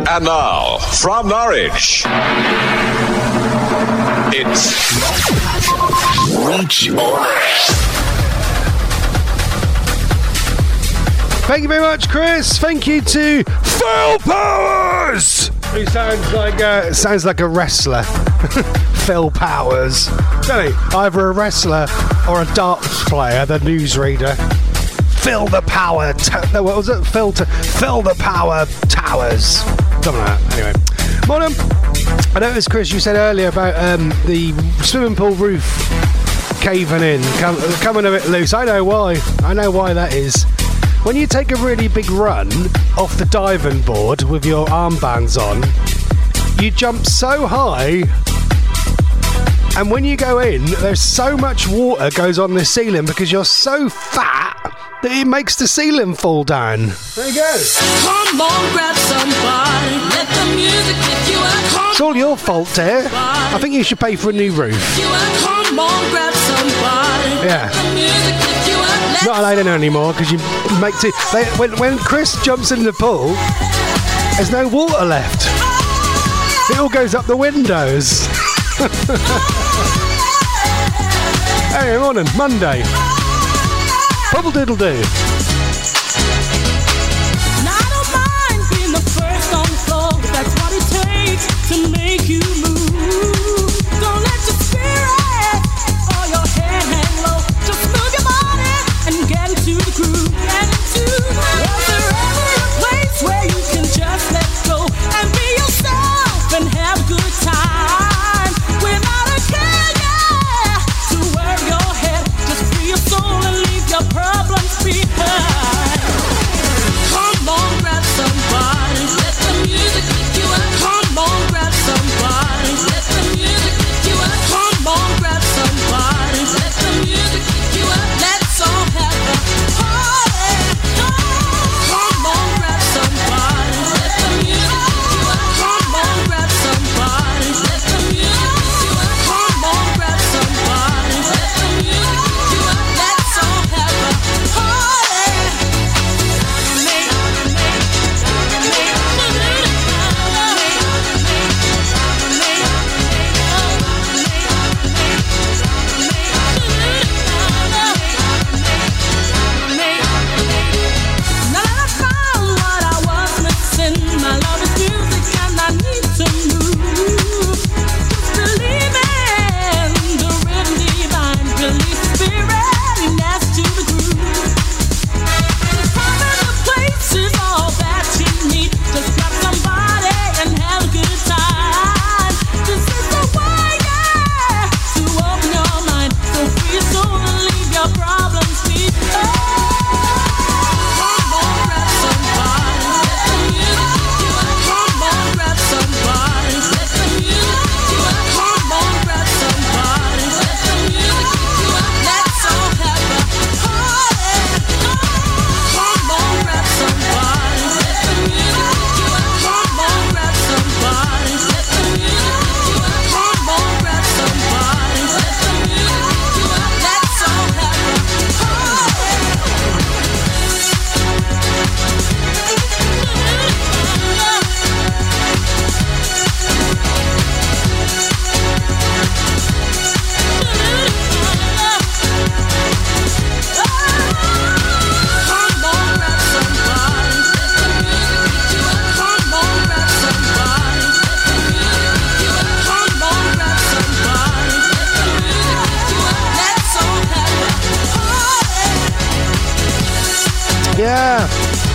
And now, from Norwich, it's Reach On. Thank you very much, Chris. Thank you to Phil Powers, who sounds like a wrestler. Phil Powers, doesn't he? Either a wrestler or a darts player, the newsreader. Fill the power. What was it? Fill the power towers. Something like that. Anyway, morning. I noticed, Chris, you said earlier about the swimming pool roof caving in, coming a bit loose. I know why. I know why that is. When you take a really big run off the diving board with your armbands on, you jump so high, and when you go in, there's so much water goes on the ceiling because you're so fat that it makes the ceiling fall down. There you go. Come on, grab somebody. Let the music pick you up. It's all your fault, dear. I think you should pay for a new roof. Come on, grab somebody. Yeah. Let the music pick you up. Not allowed in anymore because you make too. When Chris jumps in the pool, there's no water left. It all goes up the windows. Hey, morning, Monday. Pubble diddle do. I don't mind being the first on the floor. That's what it takes to make you move. Don't let your spirit or your head hang low. Just move your body and get into the groove. Was there ever a place where you can just let go and be yourself and have a good time without a care, yeah, to worry your head. Just free your soul and leave your problems behind. Come on, grab somebody. Let the music pick you up. Come on, grab somebody. Let the music pick you up. Come on, grab somebody. Let the music pick you up. Let's all have a party. Come on, grab somebody. Let the music pick you up. Come on, grab somebody. Let the music pick you up. Come on, grab somebody. Let the music pick you up. Let's all have a party. Now that I found what I was missing, my love is music and I need to move. Just believe in the rhythm divine, release the spirit and dance to the groove. The time and the place is all that you need. Just grab somebody and have a good time. This is the way, yeah, to open your mind. So free your soul and leave your problems behind. Come on, grab somebody. Let the music pick you up. Come on, grab somebody. Let the music pick you up. Come on, grab somebody. Let the music pick you up. Let's all have a party. Come on, grab somebody. Let the music pick you up. Come on, grab somebody. Let the music pick you up. Come on, grab somebody. Let the music pick you up. Let's all have a Come on, grab somebody. Let the music pick you up. Come on, grab somebody. Let the music pick you up. Come on, grab somebody. Let the music pick you up. Let's all have a party. Yeah.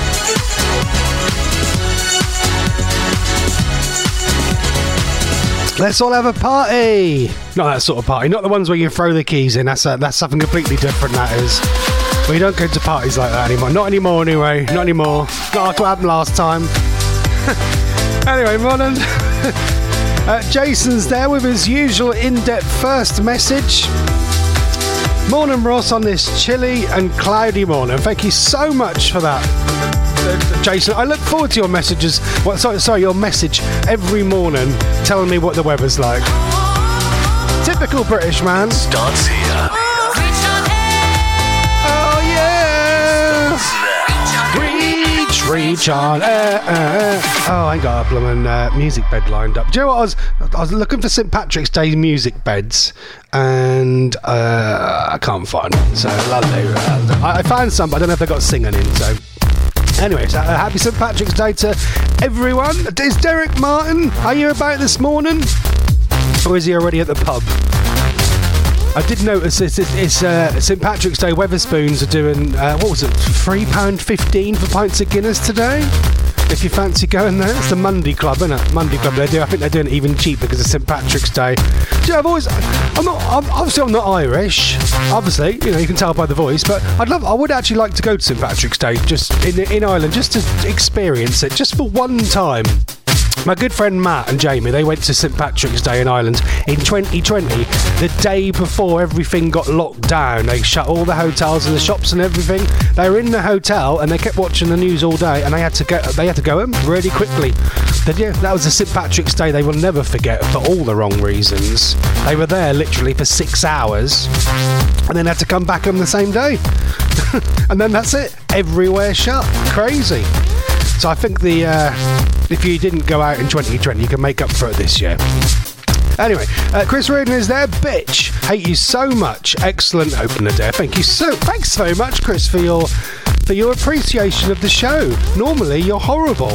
Let's all have a party. Not that sort of party. Not the ones where you throw the keys in. That's something completely different, that is. We don't go to parties like that anymore. Not anymore, anyway. Not anymore. Not what happened last time. Anyway, morning. Jason's there with his usual in-depth first message. Morning, Ross, on this chilly and cloudy morning. Thank you so much for that, Jason. I look forward to your messages. Your message every morning telling me what the weather's like. Typical British man. Starts here. Oh yeah. Reach reach on. Oh, I ain't got a blooming music bed lined up. Do you know what? I was looking for St. Patrick's Day music beds, and I can't find one. So I found some, but I don't know if they got singing in. So anyway, so, happy St. Patrick's Day to everyone. Is Derek Martin? Are you about this morning, or is he already at the pub? I did notice it's St. Patrick's Day. Weatherspoons are doing, what was it, £3.15 for pints of Guinness today? If you fancy going there, it's the Monday Club, isn't it? Monday Club. I think they're doing it even cheaper because it's St. Patrick's Day. Yeah, I'm not Irish. Obviously, you can tell by the voice, but I would actually like to go to St. Patrick's Day just in Ireland, just to experience it, just for one time. My good friend Matt and Jamie, they went to St. Patrick's Day in Ireland in 2020, the day before everything got locked down. They shut all the hotels and the shops and everything. They were in the hotel and they kept watching the news all day, and they had to go home really quickly. That was a St. Patrick's Day they will never forget for all the wrong reasons. They were there literally for 6 hours and then had to come back on the same day. And then that's it. Everywhere shut. Crazy. So I think if you didn't go out in 2020, you can make up for it this year. Anyway, Chris Reardon is there. Bitch, hate you so much. Excellent opener there. Thanks so much, Chris, for your appreciation of the show. Normally, you're horrible.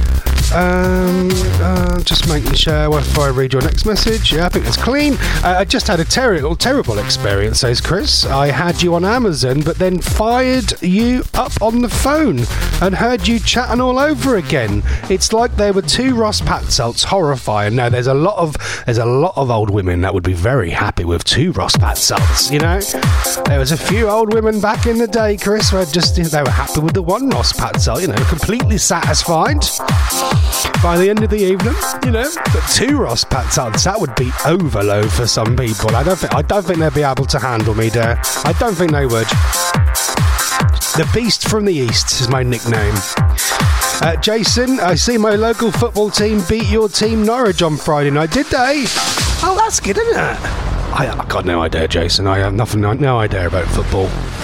Just making sure before I read your next message. Yeah, I think it's clean. I just had a terrible experience, says Chris. I had you on Amazon, but then fired you up on the phone and heard you chatting all over again. It's like there were two Ross Patzelts. Horrifying. Now, there's a lot of old women that would be very happy with two Ross Patzelts. There was a few old women back in the day, Chris, where they were happy with the one Ross Patzelt. Completely satisfied by the end of the evening, but two Ross Patzelts, that would be overload for some people. I don't think they'd be able to handle me there. I don't think they would. The Beast from the East is my nickname. Jason, I see my local football team beat your team Norwich on Friday night. Did they? Oh, that's good, isn't it? I got no idea, Jason. I have no idea about football.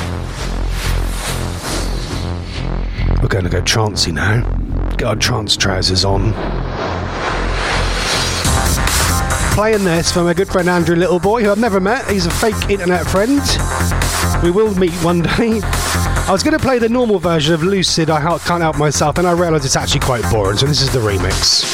We're going to go trancey now. Get our trance trousers on. Playing this for my good friend Andrew Littleboy, who I've never met. He's a fake internet friend. We will meet one day. I was going to play the normal version of Lucid, I Can't Help Myself, and I realised it's actually quite boring, so this is the remix.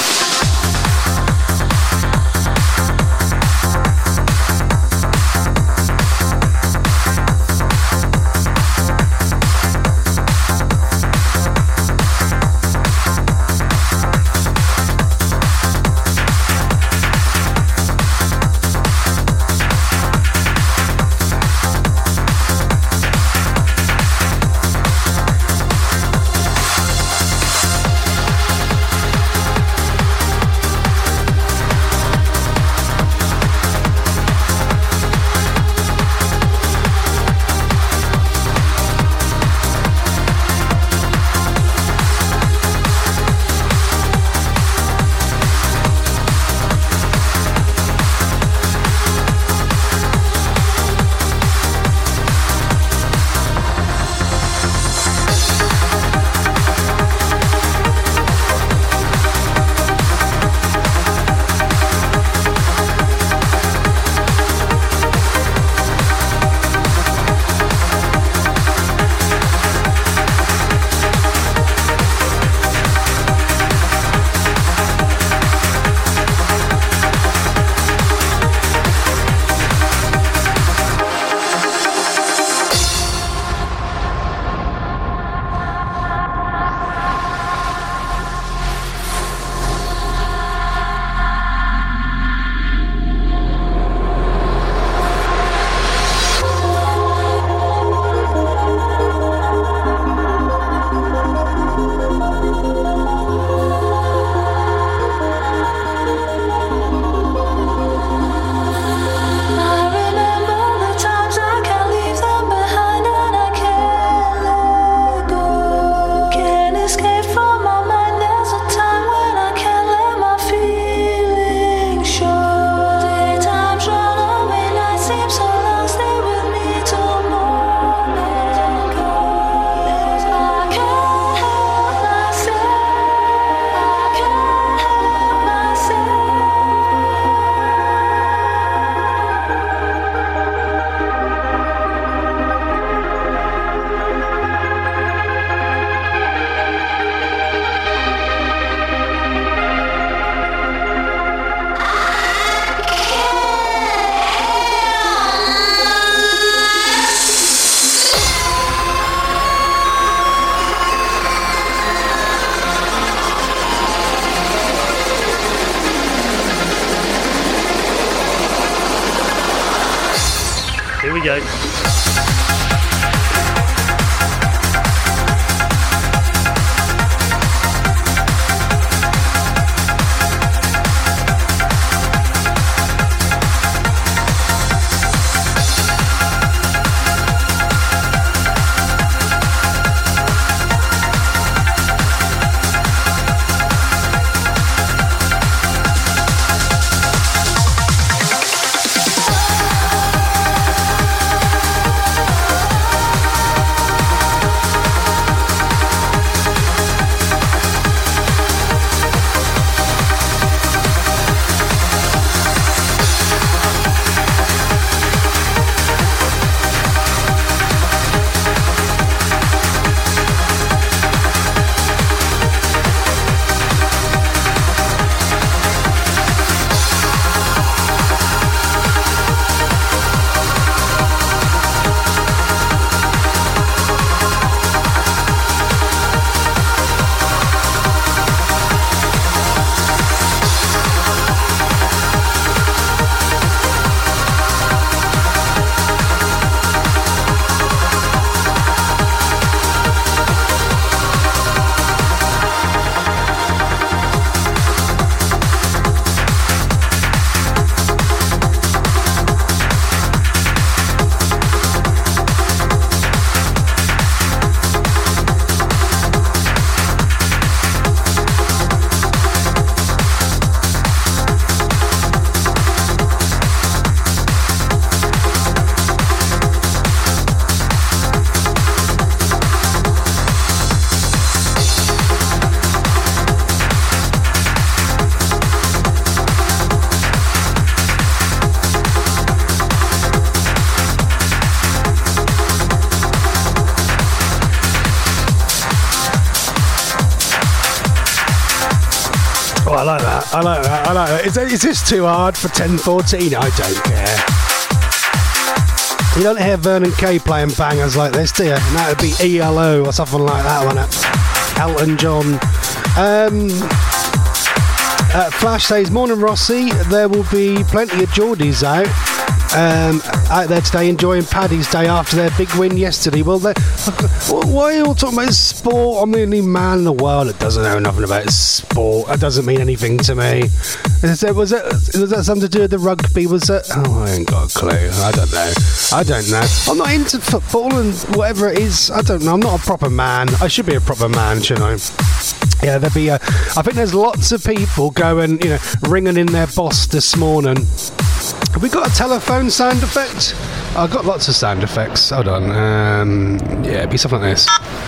we go. I like that. Is this too hard for 10:14? I don't care. You don't hear Vernon Kay playing bangers like this, do you? And that would be ELO or something like that, wouldn't it? Elton John. Flash says, morning Rossi, there will be plenty of Geordies out there today enjoying Paddy's Day after their big win yesterday. Well, why are you all talking about sport? I'm the only man in the world that doesn't know nothing about sport. That doesn't mean anything to me. Was that something to do with the rugby? Was it? Oh, I ain't got a clue. I don't know. I'm not into football and whatever it is. I don't know. I'm not a proper man. I should be a proper man, shouldn't I? Yeah, there'll be I think there's lots of people going, ringing in their boss this morning. Have we got a telephone sound effect? I've got lots of sound effects. Hold on. Yeah, it'd be something like this.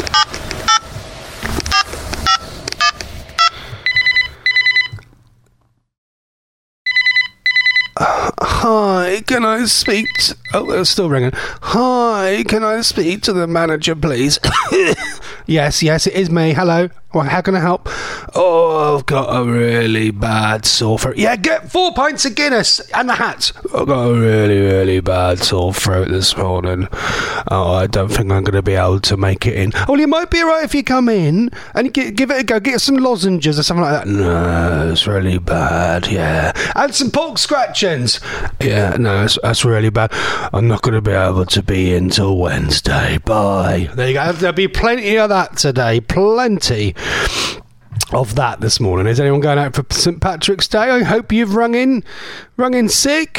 Hi, can I speak to... Oh, it's still ringing. Hi, can I speak to the manager, please? Yes, it is me. Hello. Well, how can I help? Oh, I've got a really bad sore throat. Yeah, get 4 pints of Guinness and the hat. I've got a really, really bad sore throat this morning. Oh, I don't think I'm going to be able to make it in. Well, you might be alright if you come in and give it a go. Get some lozenges or something like that. No, it's really bad, yeah. And some pork scratchings. Yeah, no, that's really bad. I'm not going to be able to be in till Wednesday. Bye. There you go. There'll be plenty of that today. Plenty of that this morning. Is anyone going out for St. Patrick's Day? I hope you've rung in sick.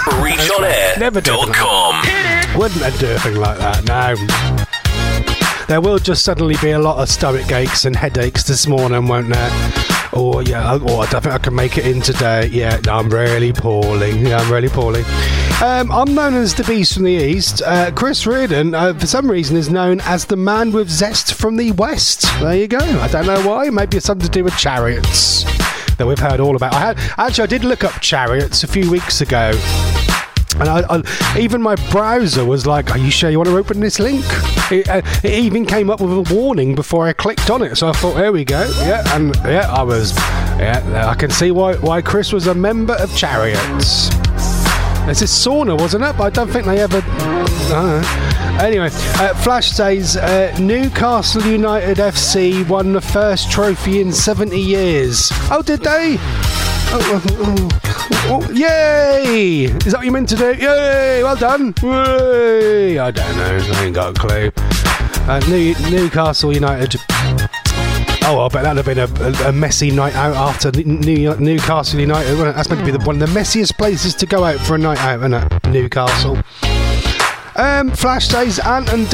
ReachOnAir.com. Wouldn't I do a thing like that? No. There will just suddenly be a lot of stomach aches and headaches this morning, won't there? I don't think I can make it in today. Yeah, no, I'm really poorly. I'm known as the Beast from the East. Chris Reardon, for some reason, is known as the Man with Zest from the West. There you go. I don't know why. Maybe it's something to do with chariots that we've heard all about. I did look up chariots a few weeks ago. And even my browser was like, are you sure you want to open this link? It even came up with a warning before I clicked on it. So I thought, there we go. I can see why Chris was a member of Chariots. This is sauna, wasn't it? But I don't think they ever... Anyway, Flash says, Newcastle United FC won the first trophy in 70 years. Oh, did they? Yay! Is that what you meant to do? Yay! Well done. Yay! I don't know. I ain't got a clue. Newcastle United. Oh, I bet that'd have been a messy night out after Newcastle United, wouldn't it? That's meant to be one of the messiest places to go out for a night out, isn't it? Newcastle. Flash says Ant and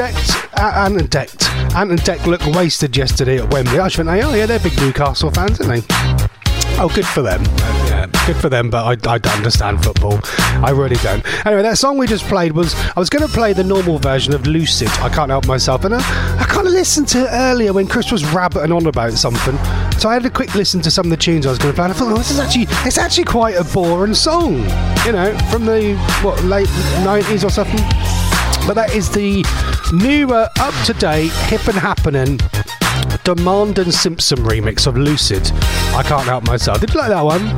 Dec look wasted yesterday at Wembley. I should think, they're big Newcastle fans, aren't they? Oh, good for them. Yeah, good for them, but I don't understand football. I really don't. Anyway, that song we just played I was going to play the normal version of Lucid, I Can't Help Myself, and I kind of listened to it earlier when Chris was rabbiting on about something. So I had a quick listen to some of the tunes I was going to play, and I thought, it's actually quite a boring song, from the, late 90s or something. But that is the newer, up-to-date, hip and happening Demand and Simpson remix of Lucid, I Can't Help Myself. Did you like that one?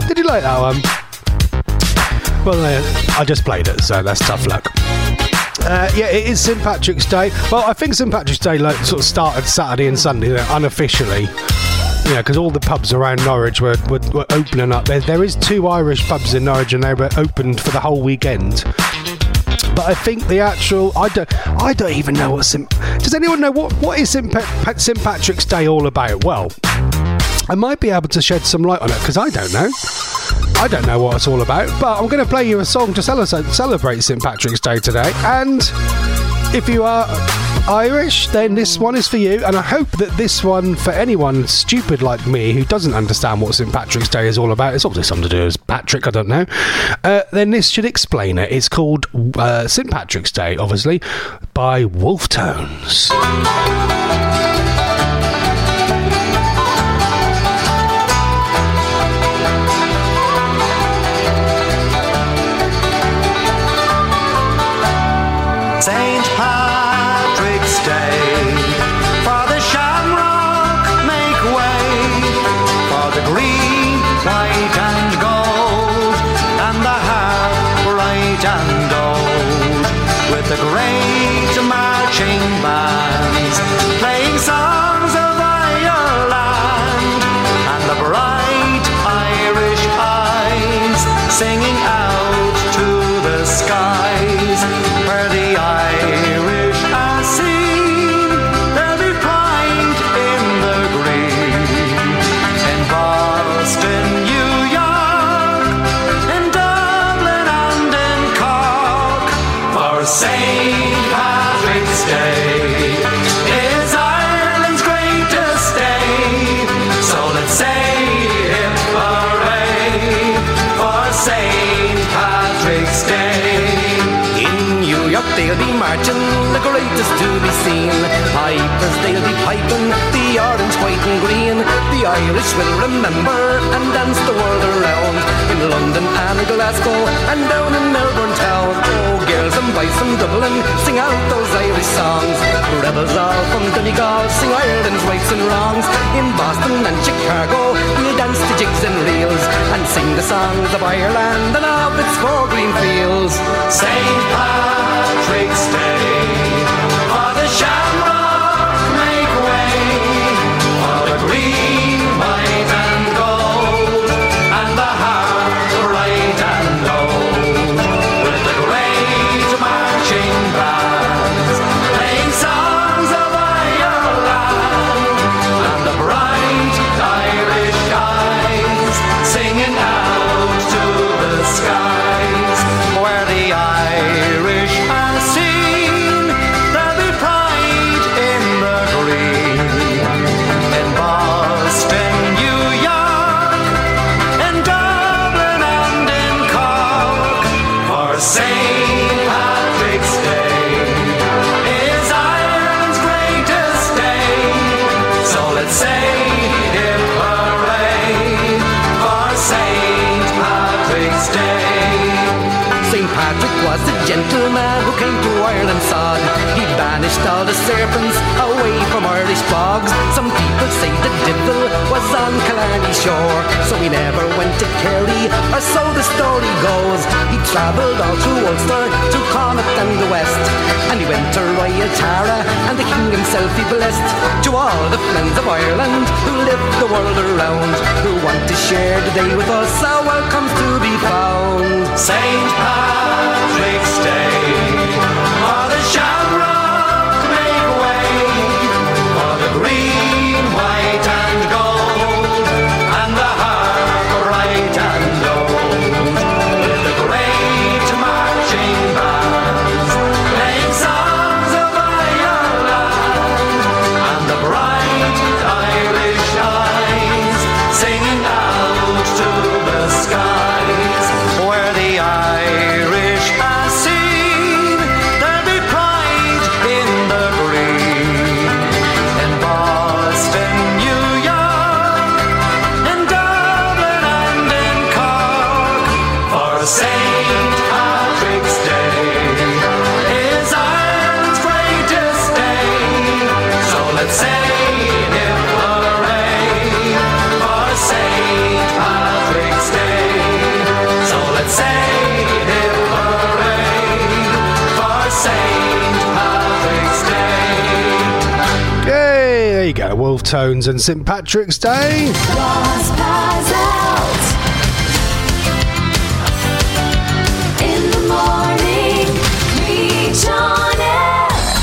Well, I just played it, so that's tough luck. It is St. Patrick's Day. Well, I think St. Patrick's Day sort of started Saturday and Sunday, unofficially. Because all the pubs around Norwich were opening up. There is 2 Irish pubs in Norwich, and they were opened for the whole weekend. But I think the actual... I don't even know what Does anyone know what is St. Patrick's Day all about? Well, I might be able to shed some light on it, because I don't know. I don't know what it's all about, but I'm going to play you a song to celebrate St. Patrick's Day today. And if you are Irish, then this one is for you, and I hope that this one, for anyone stupid like me who doesn't understand what St. Patrick's Day is all about, it's obviously something to do with Patrick, I don't know, then this should explain it. It's called St. Patrick's Day, obviously, by Wolf Tones. St. Patrick's Day, for the shamrock make way, for the green, white and gold, and the harp bright and old, with the great marching bands, playing songs of Ireland, and the bright Irish eyes, singing out to the skies, where the Irish are seen, there'll be pride in the green, in Boston, New York, in Dublin and in Cork, for St. Patrick's Day is Ireland's greatest day, so let's say hip hooray for St. Patrick's Day. New York, they'll be marching, the greatest to be seen. Pipers, they'll be piping, the orange, white and green. The Irish will remember and dance the world around, in London and Glasgow and down in Melbourne town. Oh, girls and boys from Dublin, sing out those Irish songs. Rebels all from Donegal, sing Ireland's rights and wrongs. In Boston and Chicago, we'll dance to jigs and reels, and sing the songs of Ireland and of its four green fields. St. Patrick's Day, for the shamrock make way, for the green, white and gold, and the harp bright and old, with the great marching bands, playing songs of Ireland, and the bright Irish eyes, singing out to the skies, where the Irish are seen, there'll be pride in the green, in Boston, New York, in Dublin and in Cork, for St. Patrick's Day is Ireland's greatest day, so let's say hip hooray for St. Patrick's Day. St. Patrick was a gentleman who came to Ireland's sod. He banished all the serpents away from Irish bogs. Some people say the devil was on Killarney shore, so he never went went to Kerry, or so the story goes. He travelled all through Ulster, to Connacht and the West, and he went to Tara, and the king himself he blessed. To all the friends of Ireland who live the world around, who want to share the day with us, our welcome's to be found. St. Patrick's Day, for the shamrock make way, for the green, white and gold, and the harp bright and old, with the great marching bands, playing songs of Ireland, and the bright Irish eyes, singing out to the skies, where the Irish are seen, there'll be pride in the green. In Boston, New York, in Dublin and in Cork, for St. Patrick's Day is Ireland's greatest day. So let's say hip hooray for St. Patrick's Day. So let's say hip hooray for St. Patrick's Day. Yay, there you go. Wolf Tones and St. Patrick's Day. Lost puzzles in the morning. Reach on air.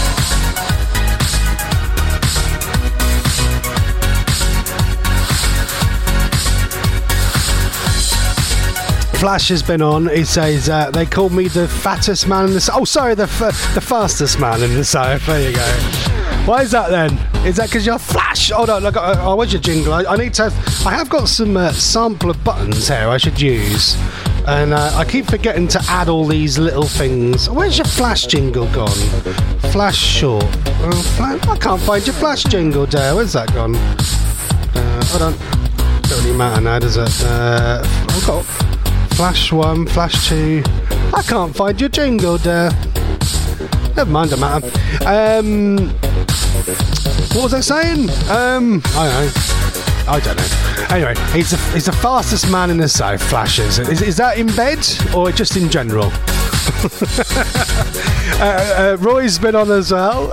Flash has been on. He says they called me the fattest man in the south. Oh, sorry, the fastest man in the south. There you go. Why is that then? Is that because you're Flash? Hold on, where's your jingle? I need to. I have got some sampler buttons here I should use, and I keep forgetting to add all these little things. Where's your Flash jingle gone? Flash short. I can't find your Flash jingle there. Where's that gone? Hold on. Don't really matter now, does it? I've got Flash 1, Flash 2. I can't find your jingle there. Never mind, don't matter. What was I saying? I don't know. Anyway, he's the fastest man in the south, Flash is. Is that in bed or just in general? Roy's been on as well.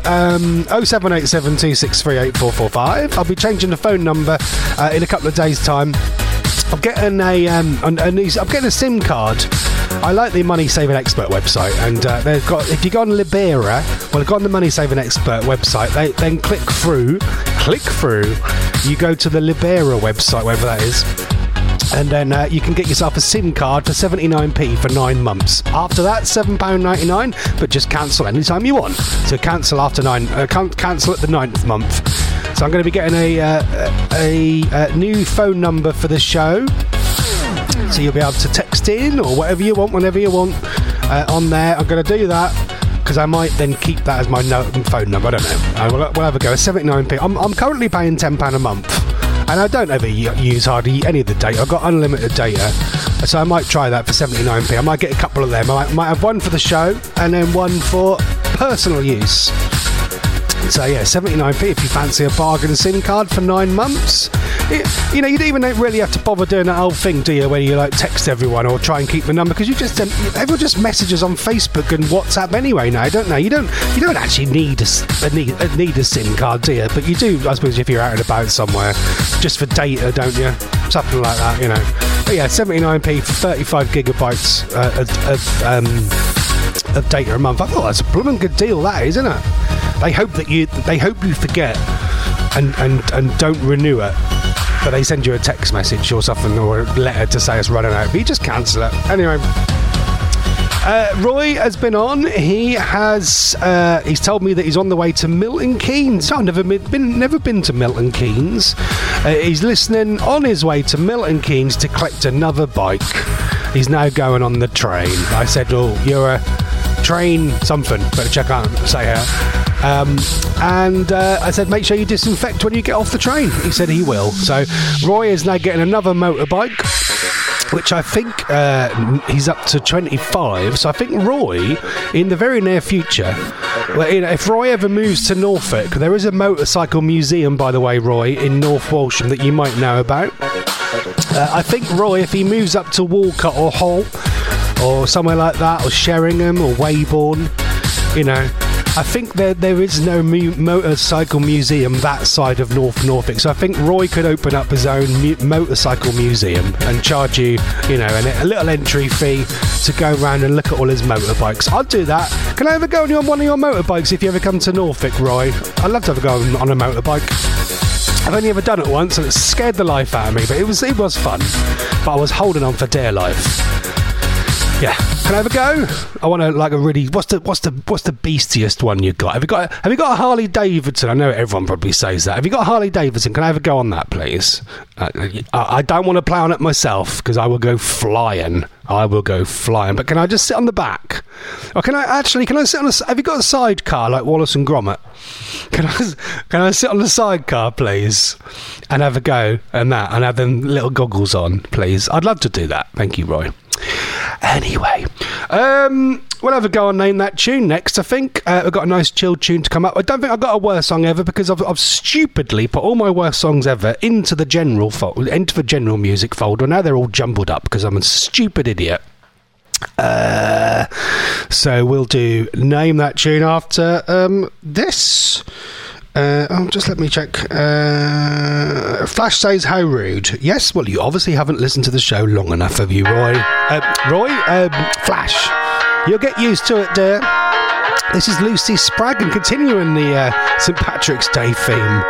07872638445. I'll be changing the phone number in a couple of days' time. I'm getting I'm getting a SIM card. I like the Money Saving Expert website, and they've got, if you go on Libera, go on the Money Saving Expert website, then click through, you go to the Libera website, wherever that is, and then you can get yourself a SIM card for 79p for 9 months. After that, £7.99, but just cancel anytime you want. So cancel after cancel at the 9th month. So I'm going to be getting a new phone number for the show. So you'll be able to text in or whatever you want, whenever you want on there. I'm going to do that because I might then keep that as my phone number. I don't know. We'll have a go. 79p. I'm currently paying £10 a month, and I don't ever use hardly any of the data. I've got unlimited data, so I might try that for 79p. I might get a couple of them. I might have one for the show and then one for personal use. So yeah, 79p if you fancy a bargain SIM card for 9 months. You don't even really have to bother doing that whole thing, do you, where you like text everyone or try and keep the number, because everyone just messages on Facebook and WhatsApp anyway now, don't they? You don't actually need a SIM card, do you? But you do, I suppose, if you're out and about somewhere, just for data, don't you? Something like that, you know. But yeah, 79p for 35 gigabytes of data a month. I thought that's a blooming good deal, that is, isn't it? They hope you forget and don't renew it, but they send you a text message or something, or a letter to say it's running out, but you just cancel it. Anyway, Roy has been on. He's told me that he's on the way to Milton Keynes. I've never been to Milton Keynes. He's listening on his way to Milton Keynes to collect another bike. He's now going on the train. I said, "Oh, you're a train something, better check out, say here." I said, make sure you disinfect when you get off the train. He said he will. So Roy is now getting another motorbike, which I think he's up to 25. So I think Roy, in the very near future, if Roy ever moves to Norfolk, there is a motorcycle museum, by the way, Roy, in North Walsham that you might know about. I think Roy, if he moves up to Walcott or Hull or somewhere like that, or Sheringham or Weybourne, you know, I think there is no motorcycle museum that side of North Norfolk. So I think Roy could open up his own motorcycle museum and charge you, you know, a little entry fee to go around and look at all his motorbikes. I'd do that. Can I ever go on one of your motorbikes if you ever come to Norfolk, Roy? I'd love to have a go on a motorbike. I've only ever done it once and it scared the life out of me, but it was fun. But I was holding on for dear life. Yeah, can I have a go? I want to like a really. What's the beastiest one you got? Have you got a Harley Davidson? I know everyone probably says that. Have you got a Harley Davidson? Can I have a go on that, please? I don't want to play on it myself because I will go flying. But can I just sit on the back? Or can I sit on a? Have you got a sidecar like Wallace and Gromit? Can I sit on the sidecar, please, and have a go and have them little goggles on, please? I'd love to do that. Thank you, Roy. Anyway, we'll have a go on Name That Tune next, I think. We've got a nice chill tune to come up. I don't think I've got a worst song ever because I've stupidly put all my worst songs ever into the general music folder. Now they're all jumbled up because I'm a stupid idiot. So we'll do Name That Tune after this. Just let me check. Flash says, how rude. Yes, well, you obviously haven't listened to the show long enough, have you, Roy? Flash, you'll get used to it, dear. This is Lucy Spraggan continuing the St. Patrick's Day theme.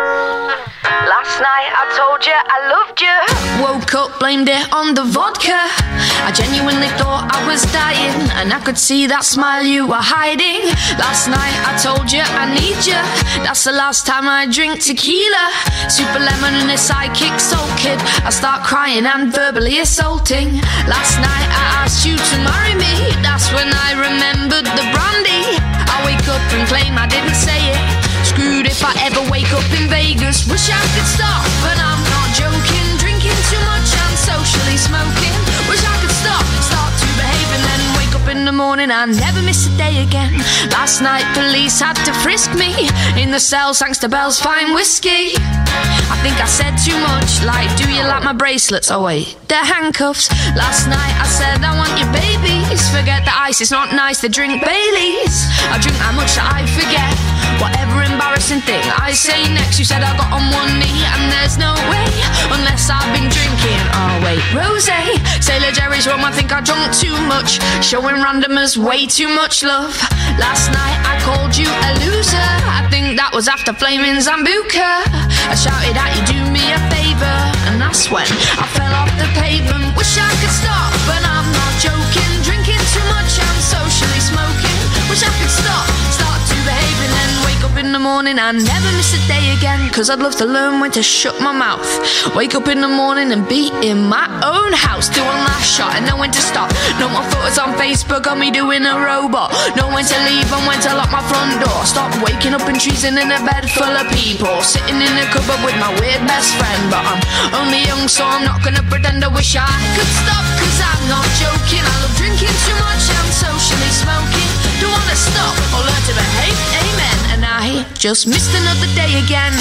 Last night I told you I loved you. Woke up, blamed it on the vodka. I genuinely thought I was dying, and I could see that smile you were hiding. Last night I told you I need you. That's the last time I drink tequila. Super lemon and a sidekick soul kid. I start crying and verbally assaulting. Last night I asked you to marry me. That's when I remembered the brandy. I wake up and claim I didn't say it. Screwed if I ever wake up in Vegas. Wish I could stop, but I'm not joking. Drinking too much and socially smoking. Wish I could start to behave and then wake up in the morning and never miss a day again. Last night police had to frisk me in the cell thanks to Bell's fine whiskey. I think I said too much, like, do you like my bracelets? Oh wait, they're handcuffs. Last night I said I want your babies. Forget the ice, it's not nice to drink Baileys. I drink that much that I forget whatever embarrassing thing I say next. You said I got on one knee and there's no way unless I've been drinking. Oh wait, rosé, Sailor Jerry's rum, I think I drunk too much. Showing randomers way too much love. Last night I called you a loser. I think that was after flaming Zambuca. I shouted at you, do me a favour, and that's when I fell off the pavement. Wish I could stop, but I'm not joking. Drinking too much, I'm socially smoking. Wish I could start to behave and then wake up in the morning and never miss a day again. Cause I'd love to learn when to shut my mouth. Wake up in the morning and be in my own house. Do one last shot and know when to stop. No more photos on Facebook of me doing a robot. Know when to leave and when to lock my front door. Stop waking up and treason in a bed full of people. Sitting in a cupboard with my weird best friend. But I'm only young so I'm not gonna pretend I wish I could stop. Cause I'm not joking. I love drinking too much, I'm socially smoking. Don't wanna stop or learn to behave, amen. And I just missed another day again.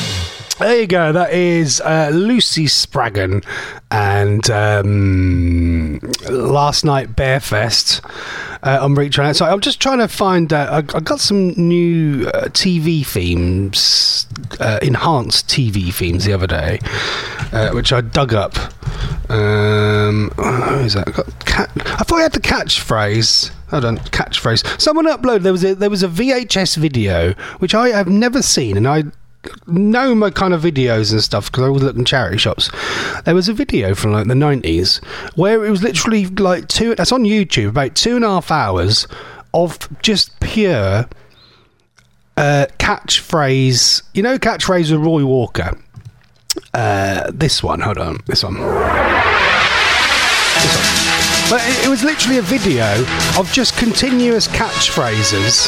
There you go, that is Lucy Spraggan and Last Night Bearfest on Reach Out. So I'm just trying to find I got some new TV themes, enhanced TV themes the other day, which I dug up. What is that? I thought I had the catchphrase. Hold on, catchphrase. Someone uploaded. There was a VHS video which I have never seen, and I know my kind of videos and stuff because I always look in charity shops. There was a video from like the 90s where it was literally like that's on YouTube, about 2.5 hours of just pure catchphrase. You know, catchphrase with Roy Walker. This one. But it was literally a video of just continuous catchphrases.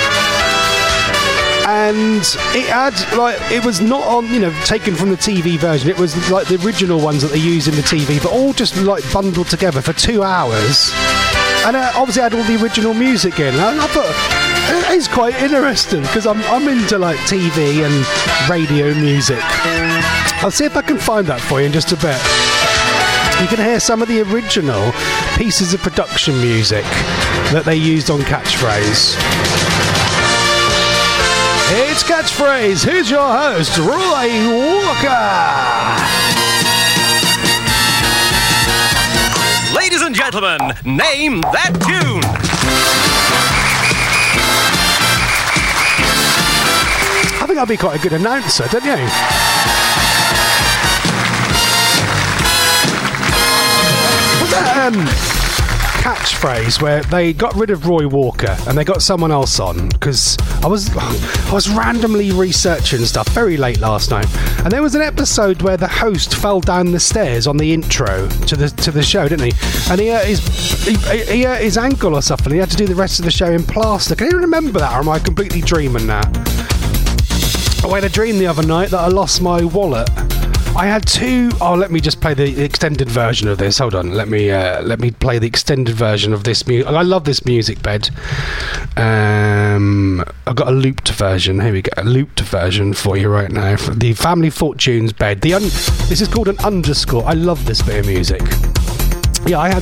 And it had, like, it was not on, taken from the TV version. It was like the original ones that they use in the TV, but all just like bundled together for 2 hours. And obviously had all the original music in. And I thought it is quite interesting because I'm into like TV and radio music. I'll see if I can find that for you in just a bit. You can hear some of the original pieces of production music that they used on Catchphrase. It's Catchphrase. Who's your host, Roy Walker? Ladies and gentlemen, name that tune. I think I'd be quite a good announcer, don't you? Was that Catchphrase where they got rid of Roy Walker and they got someone else on? Because I was randomly researching stuff very late last night, and there was an episode where the host fell down the stairs on the intro to the show, didn't he? And he hurt his ankle or something. He had to do the rest of the show in plaster. Can you remember that, or am I completely dreaming that? I had a dream the other night that I lost my wallet. I had two. Oh, let me just play the extended version of this. Hold on. Let me play the extended version of this music. I love this music bed. I've got a looped version. Here we go. A looped version for you right now. For the Family Fortunes bed. This is called an underscore. I love this bit of music. Yeah, I had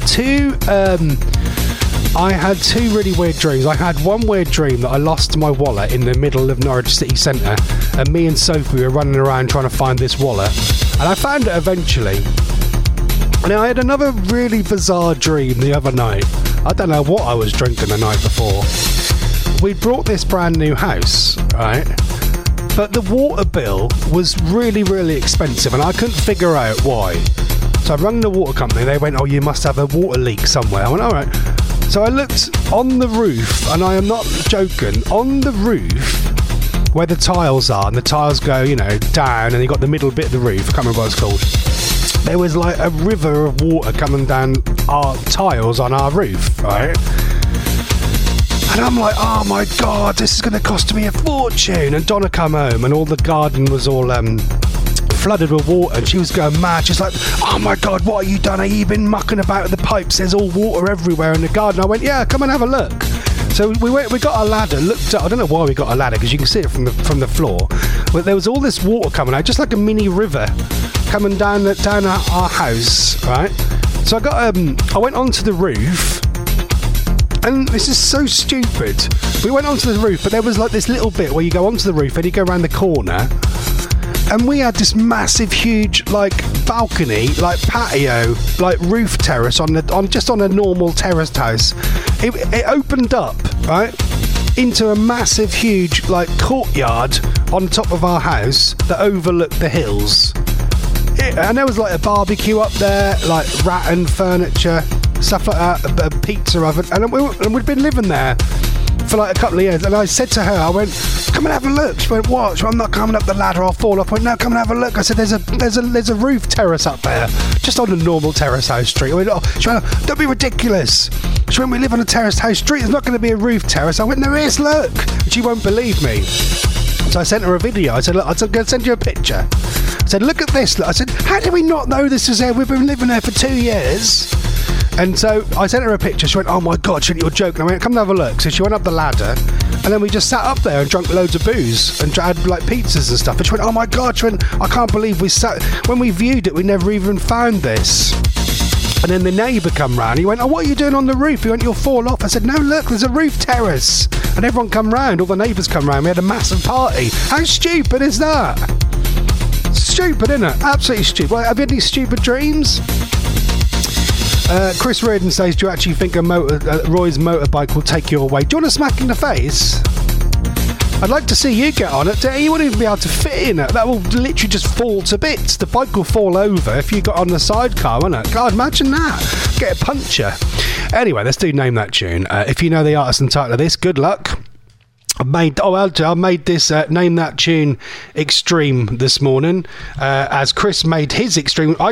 two really weird dreams. I had one weird dream that I lost my wallet in the middle of Norwich City Centre, and me and Sophie were running around trying to find this wallet, and I found it eventually. And I had another really bizarre dream the other night. I don't know what I was drinking the night before. We brought this brand new house, right? But the water bill was really, really expensive, and I couldn't figure out why. So I rang the water company. They went, "Oh, you must have a water leak somewhere." I went, "All right." So I looked on the roof, and I am not joking, on the roof where the tiles are, and the tiles go, down, and you got the middle bit of the roof, I can't remember what it's called. There was like a river of water coming down our tiles on our roof, right? And I'm like, oh my God, this is going to cost me a fortune. And Donna come home, and all the garden was all flooded with water, and she was going mad. She's like, oh my God, what have you done? Have you been mucking about with the pipes? There's all water everywhere in the garden. I went, yeah, come and have a look. So we got a ladder, looked up. I don't know why we got a ladder, because you can see it from the floor. But there was all this water coming out, just like a mini river coming down our house, right? So I went onto the roof, and this is so stupid. We went onto the roof, but there was like this little bit where you go onto the roof and you go around the corner. And we had this massive, huge, balcony, patio, roof terrace on a normal terraced house. It opened up, right, into a massive, huge, courtyard on top of our house that overlooked the hills. And there was a barbecue up there, rattan furniture, stuff like that, a pizza oven, and we'd been living there for a couple of years. And I said to her, I went, come and have a look. She went, what? She went, I'm not coming up the ladder, I'll fall off. I went, no, come and have a look. I said, there's a roof terrace up there, just on a normal terrace house street. I went, oh. She went, don't be ridiculous. She went, we live on a terraced house street, there's not going to be a roof terrace. I went, there is, look. And she won't believe me. So I sent her a video. I said, look, I'm going to send you a picture. I said, look at this. I said, how did we not know this is there? We've been living there for 2 years. And so I sent her a picture. She went, oh my God, she went, you're joking. I went, come and have a look. So she went up the ladder, and then we just sat up there and drank loads of booze and had pizzas and stuff. And she went, oh my God. She went, I can't believe we sat. When we viewed it, we never even found this. And then the neighbour come round. He went, oh, what are you doing on the roof? He went, you'll fall off. I said, no, look, there's a roof terrace. And everyone come round. All the neighbours come round. We had a massive party. How stupid is that? Stupid, isn't it? Absolutely stupid. Well, have you had any stupid dreams? Chris Reardon says, do you actually think Roy's motorbike will take you away? Do you want to smack in the face? I'd like to see you get on it. You won't even be able to fit in it. That will literally just fall to bits. The bike will fall over if you got on the sidecar, won't it? God, imagine that. Get a puncture. Anyway, let's do Name That Tune. If you know the artist and title of this, good luck. I made this Name That Tune Extreme this morning, as Chris made his Extreme. I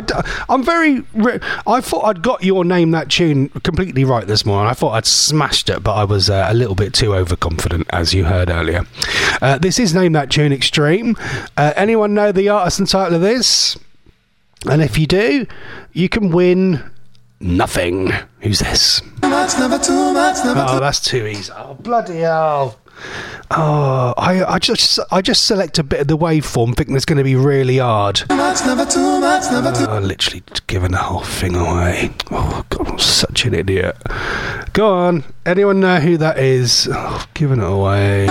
thought I'd got your Name That Tune completely right this morning. I thought I'd smashed it, but I was a little bit too overconfident, as you heard earlier. This is Name That Tune Extreme. Anyone know the artist and title of this? And if you do, you can win nothing. Who's this? Oh, that's too easy. Oh, bloody hell. Oh, I just select a bit of the waveform, thinking it's going to be really hard. Literally giving the whole thing away. Oh God, I'm such an idiot. Go on, anyone know who that is? Oh, giving it away.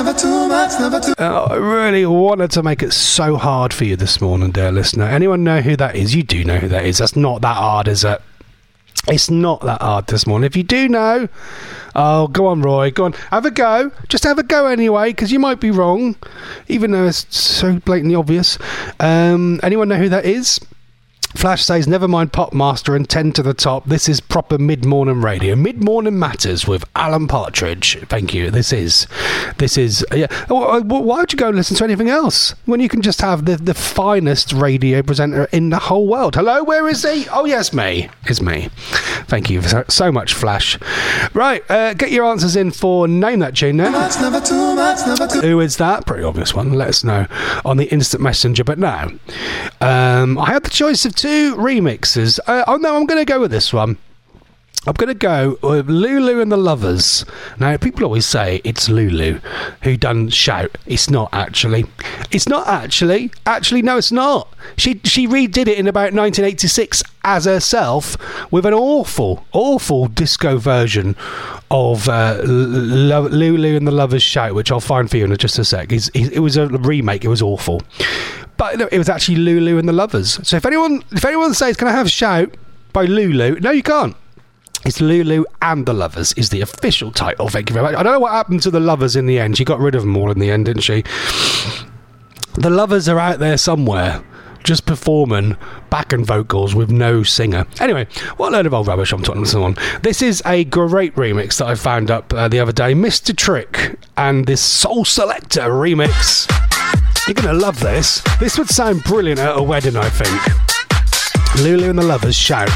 I really wanted to make it so hard for you this morning, dear listener. Anyone know who that is? You do know who that is. That's not that hard, is it? It's not that hard this morning. If you do know, oh, go on, Roy. Go on. Have a go. Just have a go anyway, because you might be wrong, even though it's so blatantly obvious. Anyone know who that is? Flash says, never mind Popmaster and 10 to the top. This is proper mid-morning radio. Mid-morning matters with Alan Partridge. Thank you. This is. Yeah. Why would you go and listen to anything else when you can just have the finest radio presenter in the whole world? Hello, where is he? Oh, yes, me. It's me. Thank you so much, Flash. Right, get your answers in for Name That Tune then. Who is that? Pretty obvious one. Let us know on the instant messenger. But now, I had the choice of two remixes. I'm going to go with this one. I'm going to go with Lulu and the Lovers. Now, people always say it's Lulu who done Shout. It's not actually. Actually, no, it's not. She redid it in about 1986 as herself with an awful disco version of Lulu and the Lovers Shout, which I'll find for you in just a sec. It was a remake. It was awful. But no, it was actually Lulu and the Lovers. So if anyone says, can I have Shout by Lulu? No, you can't. It's Lulu and the Lovers is the official title. Thank you very much. I don't know what happened to the Lovers in the end. She got rid of them all in the end, didn't she? The Lovers are out there somewhere, just performing backing vocals with no singer. Anyway, what a load of old rubbish I'm talking to someone. This is a great remix that I found up the other day. Mr. Trick and this Soul Selector remix. You're going to love this. This would sound brilliant at a wedding, I think. Lulu and the Lovers Shout.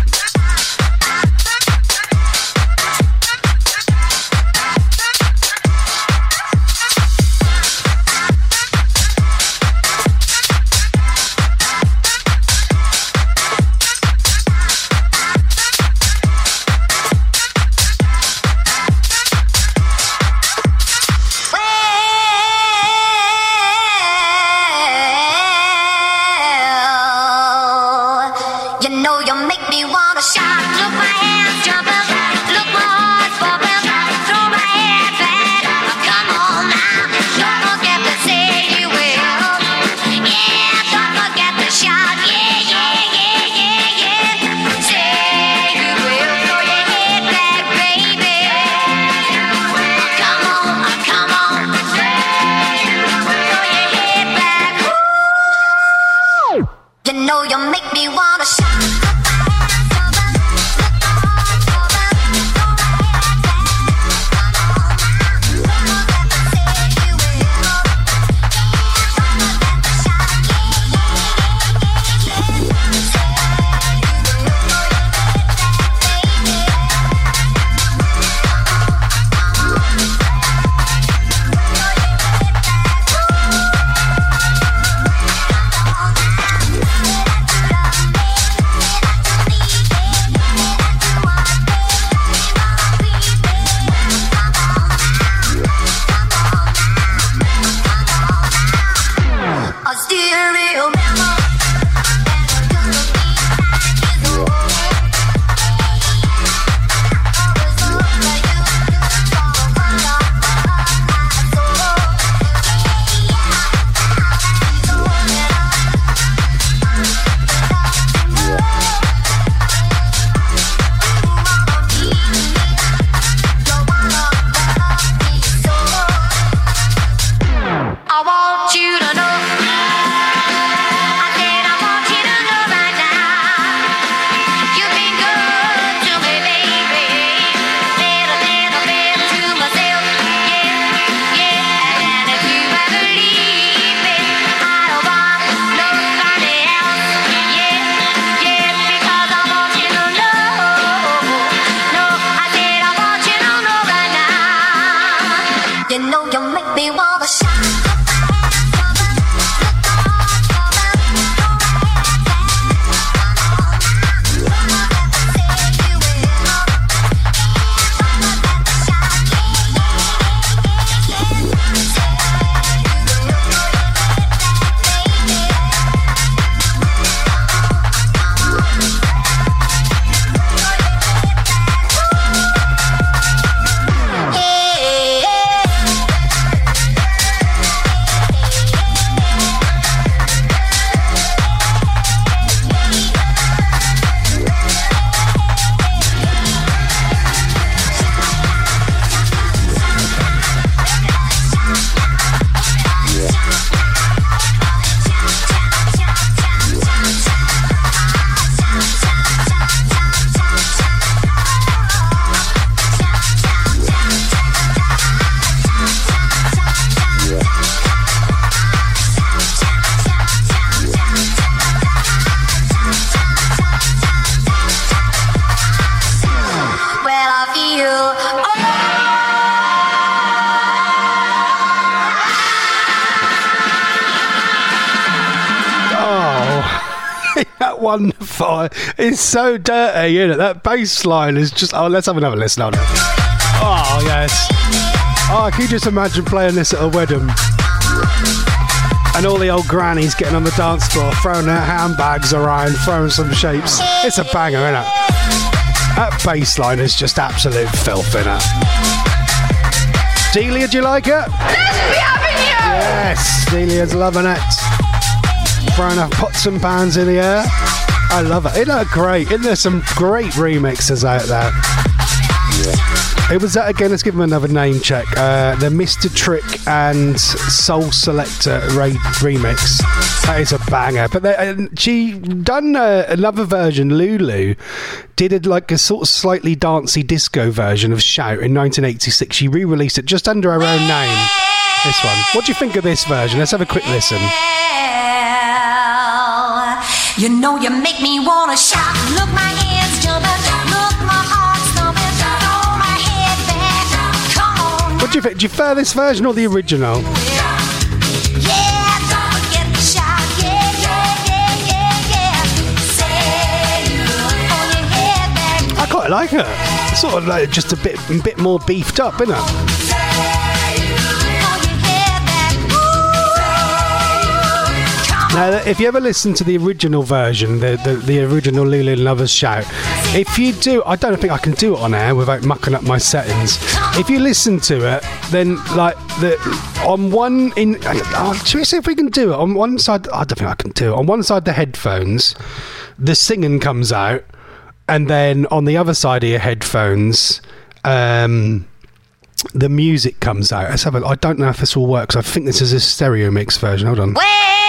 You know you make me wanna wonderful. It's so dirty, isn't it? That bass line is just... Oh, let's have another listen on it. Oh, yes. Oh, can you just imagine playing this at a wedding? And all the old grannies getting on the dance floor, throwing their handbags around, throwing some shapes. It's a banger, isn't it? That bass line is just absolute filth, isn't it? Delia, do you like it? Let's be having you! Yes, Delia's loving it. Throwing her pots and pans in the air. I love it. Isn't that great? Isn't there some great remixes out there? It was that again. Let's give him another name check. The Mr. Trick and Soul Selector remix. That is a banger. But she done another version. Lulu did like a sort of slightly dancey disco version of Shout in 1986. She re-released it just under her own name. This one. What do you think of this version? Let's have a quick listen. You know you make me wanna shout. Look, my hands jumping. Look, my heart stomping. Throw my head back. Come on. What do you think? Do you prefer this version or the original? Yeah, don't forget the shout. Yeah, yeah, yeah, yeah, yeah. Say you hold your head back. I quite like it. It's sort of like just a bit more beefed up, isn't it? Now, if you ever listen to the original version, the original Lulu Lovers Shout, if you do, I don't think I can do it on air without mucking up my settings. If you listen to it, then like on one in, should we see if we can do it on one side? I don't think I can do it. On one side, the headphones, the singing comes out, and then on the other side of your headphones, the music comes out. Let's have a. I don't know if this will work because I think this is a stereo mix version. Hold on.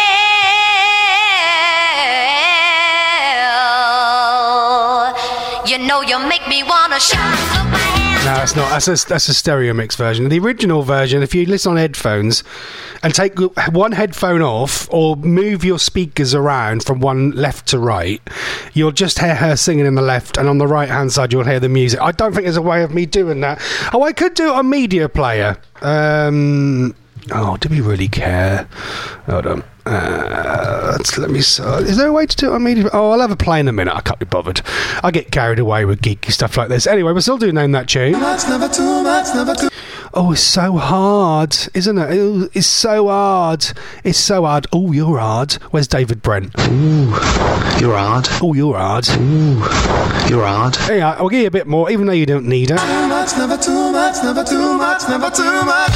You know you make me wanna shout. Look, my hands. No, it's not. That's a stereo mix version. The original version, if you listen on headphones and take one headphone off or move your speakers around from one left to right, you'll just hear her singing in the left, and on the right hand side you'll hear the music. I don't think there's a way of me doing that. Oh, I could do it on Media Player. Oh, do we really care? Hold on. Let me. Is there a way to do it on Media? Oh, I'll have a play in a minute. I can't be bothered. I get carried away with geeky stuff like this. Anyway, we're still doing Name That Tune. Oh, it's so hard, isn't it? It's so hard. It's so hard. Oh, you're hard. Where's David Brent? Ooh, you're hard. Oh, you're hard. Ooh, you're hard. Hey, I'll give you a bit more, even though you don't need it. Too much, never too much, never too much, never too much.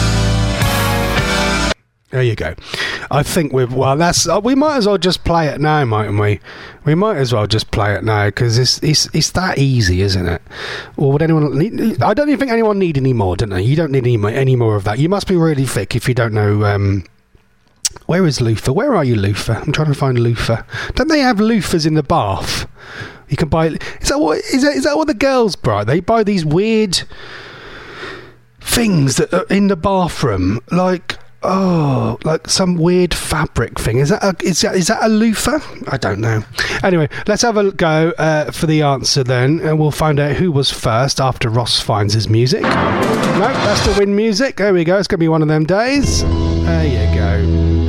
There you go. I think we might as well just play it now, mightn't we? We might as well just play it now because it's that easy, isn't it? Or would anyone need? I don't even think anyone need any more, don't they? You don't need any more of that. You must be really thick if you don't know. Where is loofah? Where are you, loofah? I'm trying to find loofah. Don't they have loofahs in the bath? You can buy. Is that what the girls buy? They buy these weird things that are in the bathroom, like. Oh, like some weird fabric thing. Is that a loofah? I don't know. Anyway, let's have a go for the answer then, and we'll find out who was first after Ross finds his music. No, that's the win music. There we go. It's going to be one of them days. There you go.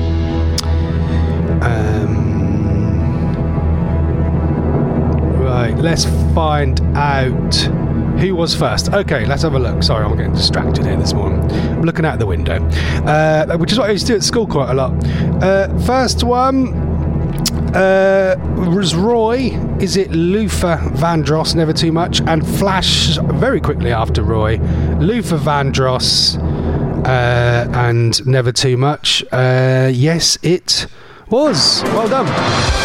Right, let's find out who was first. Okay, let's have a look. Sorry, I'm getting distracted here this morning. I'm looking out the window, which is what I used to do at school quite a lot. First one was Roy. Is it Luther Vandross, Never Too Much? And Flash, very quickly after Roy, Luther Vandross and Never Too Much. Yes, it was. Well done.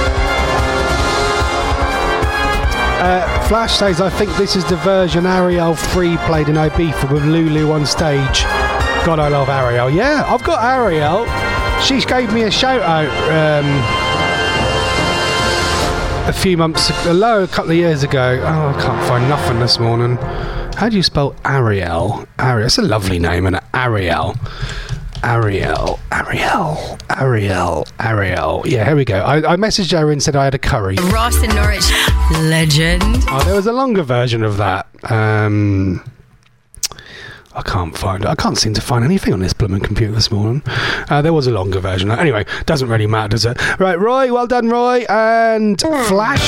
Flash says, I think this is the version Ariel 3 played in Ibiza with Lulu on stage. God, I love Ariel. Yeah, I've got Ariel. She gave me a shout out a couple of years ago. Oh, I can't find nothing this morning. How do you spell Ariel? Ariel. It's a lovely name, isn't it? Ariel. Ariel. Yeah, here we go. I messaged her and said I had a curry. Ross in Norwich, legend. Oh, there was a longer version of that. I can't find it. I can't seem to find anything on this blooming computer this morning. There was a longer version. Anyway, doesn't really matter, does it? Right, Roy, well done, Roy. And Flash.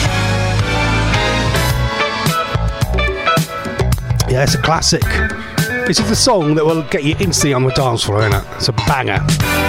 Yeah, it's a classic. This is the song that will get you instantly on the dance floor, isn't it? It's a banger.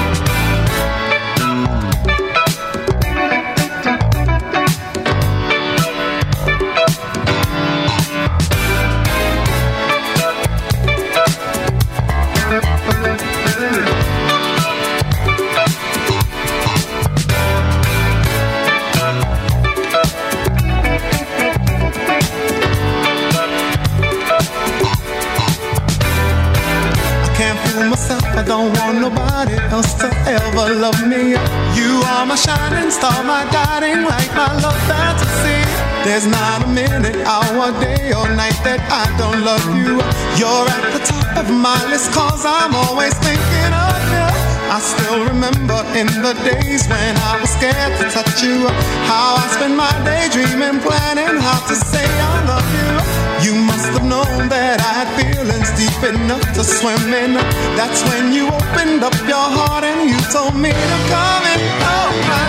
I don't want nobody else to ever love me. You are my shining star, my guiding light, my love fantasy. There's not a minute, hour, day or night that I don't love you. You're at the top of my list, cause I'm always thinking of you. I still remember in the days when I was scared to touch you, how I spent my day dreaming, planning how to say I love you. You must have known that I had feelings deep enough to swim in. That's when you opened up your heart and you told me to come in. Oh, my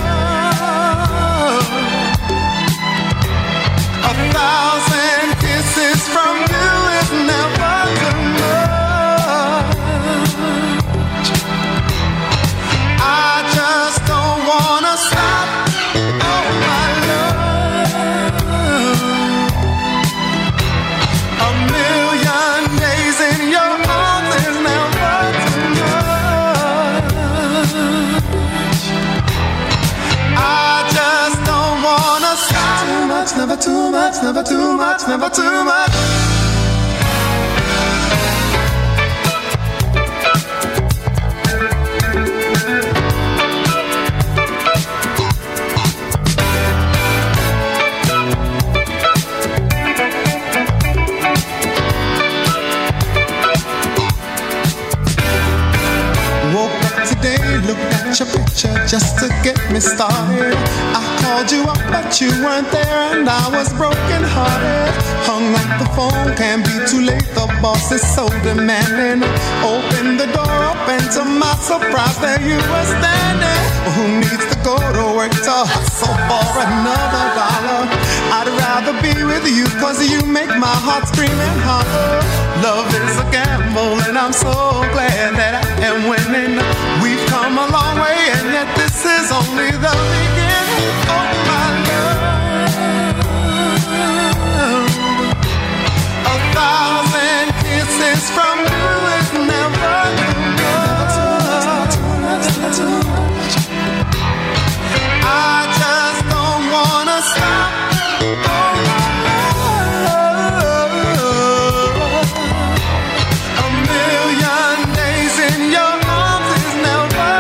love. 1,000 kisses from you is never too much. I just don't wanna stop. Oh, my love. A million days in your arms is never too much. I just don't wanna stop. Too much, never too much, never too much, never too much. Looked at your picture just to get me started. I called you up but you weren't there and I was broken hearted. Hung up the phone, can't be too late, the boss is so demanding. Open the door up and to my surprise there you were standing. Who needs to go to work to hustle for another dollar? I'd rather be with you cause you make my heart scream and holler. Love is a gamble and I'm so glad that I am winning. We've come a long way and yet this is only the beginning. Oh my love, 1,000 kisses from you is never too much. I just don't wanna stop. Oh my love, a million days in your arms is never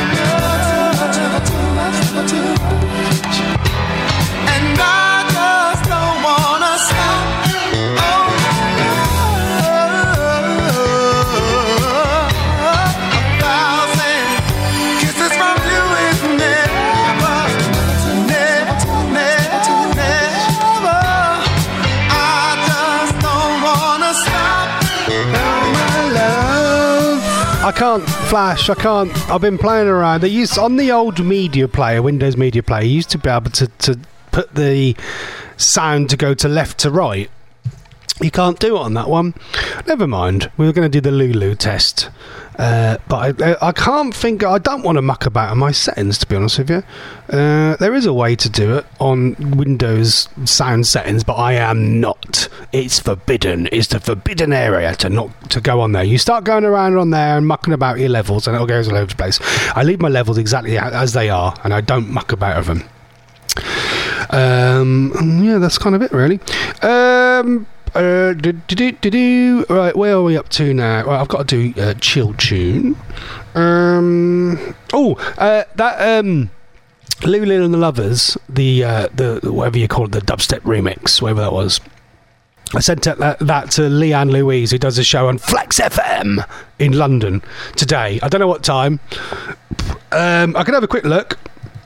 too much. And I just don't wanna stop. Oh my love, 1,000 kisses from you is never. I just don't wanna stop. Oh my love. I can't, Flash, I can't. I've been playing around. They used, on the old media player, Windows Media Player, you used to be able to put the sound to go to left to right. You can't do it on that one. Never mind. We were going to do the Lulu test. But I can't think... I don't want to muck about in my settings, to be honest with you. There is a way to do it on Windows sound settings, but I am not. It's forbidden. It's the forbidden area to go on there. You start going around on there and mucking about your levels, and it'll go all over the place. I leave my levels exactly as they are, and I don't muck about with them. Yeah, that's kind of it, really. Right, where are we up to now? Right, I've got to do Chill Tune. Lulu and the Lovers, the whatever you call it, the dubstep remix, whatever that was. I sent that to Leanne Louise, who does a show on Flex FM in London today. I don't know what time. I can have a quick look,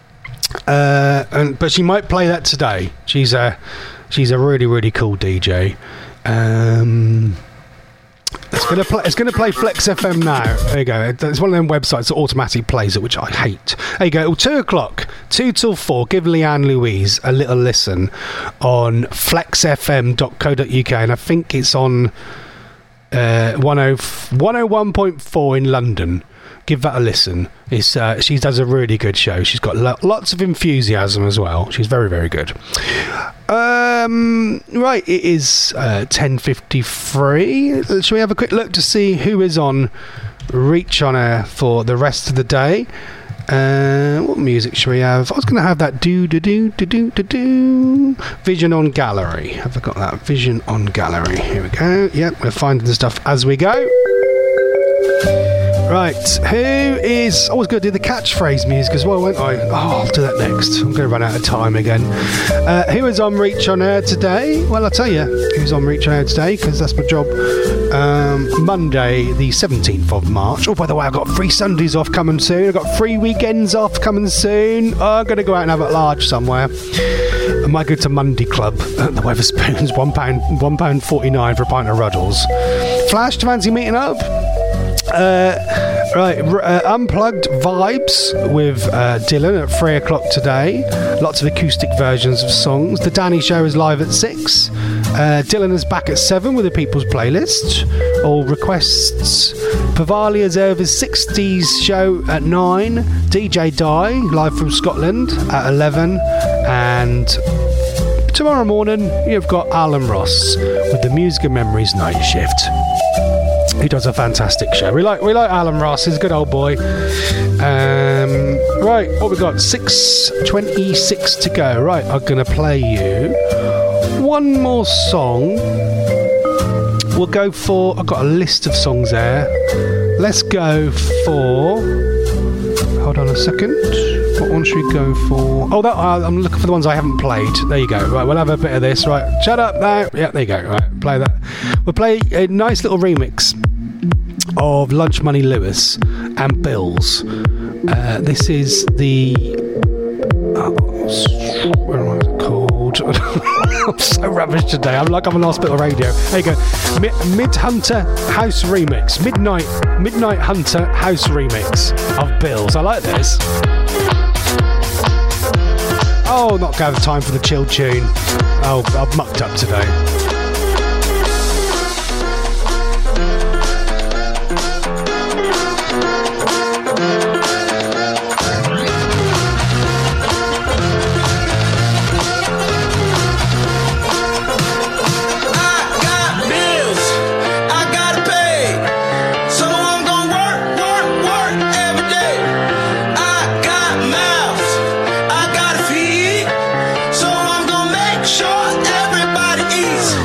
but she might play that today. She's a really, really cool DJ. It's gonna play Flex FM now. There you go. It's one of them websites that automatically plays it, which I hate. There you go. Well, 2 o'clock, 2 till 4. Give Leanne Louise a little listen on flexfm.co.uk, and I think it's on 101.4 in London. Give that a listen. She does a really good show. She's got lots of enthusiasm as well. She's very, very good. Right, it is 10:53. Shall we have a quick look to see who is on Reach On Air for the rest of the day? What music should we have? I was going to have that Vision on Gallery. Have I got that? Vision on Gallery. Here we go. Yep, we're finding the stuff as we go. Right, who is... I was going to do the catchphrase music as well, weren't I? Oh, I'll do that next. I'm going to run out of time again. Who is on Reach On Air today? Well, I'll tell you who's on Reach On Air today, because that's my job. Monday, the 17th of March. Oh, by the way, I've got 3 Sundays off coming soon. I've got 3 weekends off coming soon. Oh, I'm going to go out and have it large somewhere. I might go to Monday Club at the Wetherspoons. £1.49 for a pint of Ruddles. Flash, do you fancy meeting up? Unplugged Vibes with Dylan at 3 o'clock today. Lots of acoustic versions of songs. The Danny Show is live at 6. Dylan is back at 7 with the People's Playlist. All requests. Pavali Azerva's 60s show at 9. DJ Di live from Scotland at 11. And tomorrow morning you've got Alan Ross with the Music and Memories Night Shift. He does a fantastic show. We like Alan Ross. He's a good old boy. Right, what we got? 6:26 to go. Right, I'm gonna play you one more song. We'll go for... I've got a list of songs there. Let's go for... Hold on a second. What one should we go for? Oh, I'm looking for the ones I haven't played. There you go. Right, we'll have a bit of this. Right, shut up now. Yeah, there you go. Right, play that. We'll play a nice little remix of Lunch Money Lewis and Bills. This is the... where am I called? I'm so rubbish today. I'm like I'm on hospital radio. There you go. Mid Hunter House Remix. Midnight Hunter House Remix of Bills. I like this. Oh, not going to have time for the chill tune. Oh, I've mucked up today. Sure everybody eats.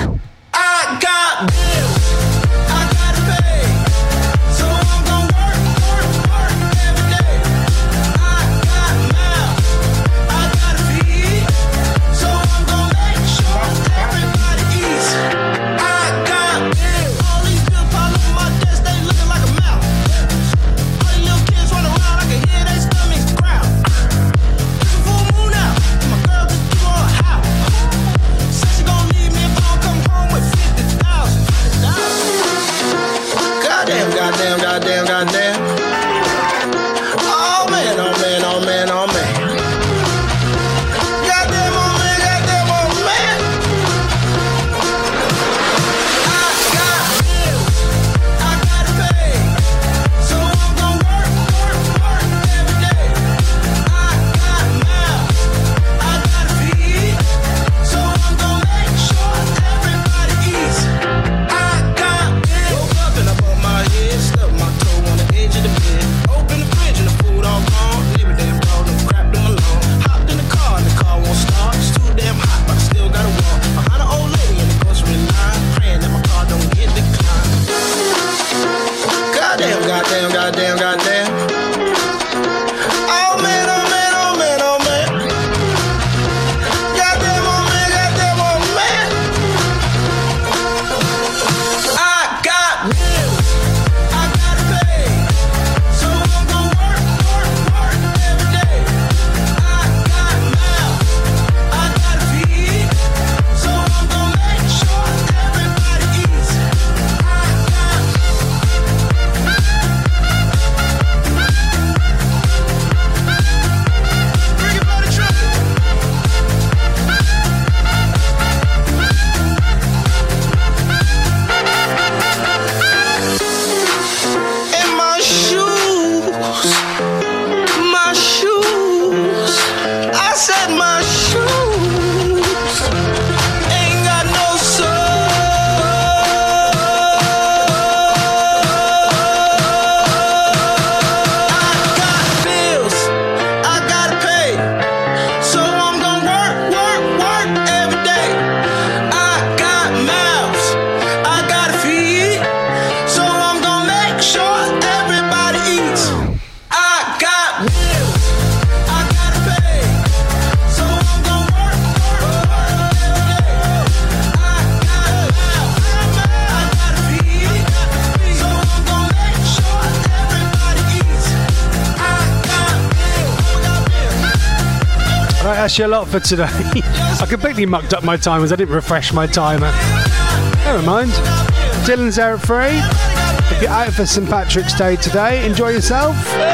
That's your lot for today. I completely mucked up my timers. I didn't refresh my timer. Never mind. Dylan's there at 3. If you're out for St. Patrick's Day today, enjoy yourself.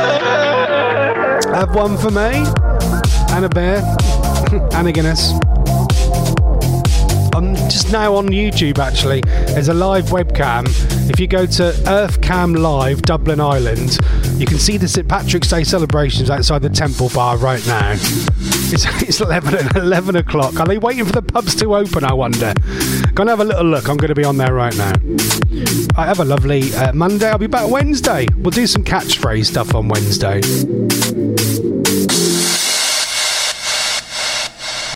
Have one for me. And a beer. And a Guinness. I'm just now on YouTube, actually. There's a live webcam. If you go to Earthcam Live, Dublin, Ireland, you can see the St. Patrick's Day celebrations outside the Temple Bar right now. It's 11 o'clock. Are they waiting for the pubs to open, I wonder? Go and have a little look. I'm going to be on there right now. I have a lovely Monday. I'll be back Wednesday. We'll do some catchphrase stuff on Wednesday.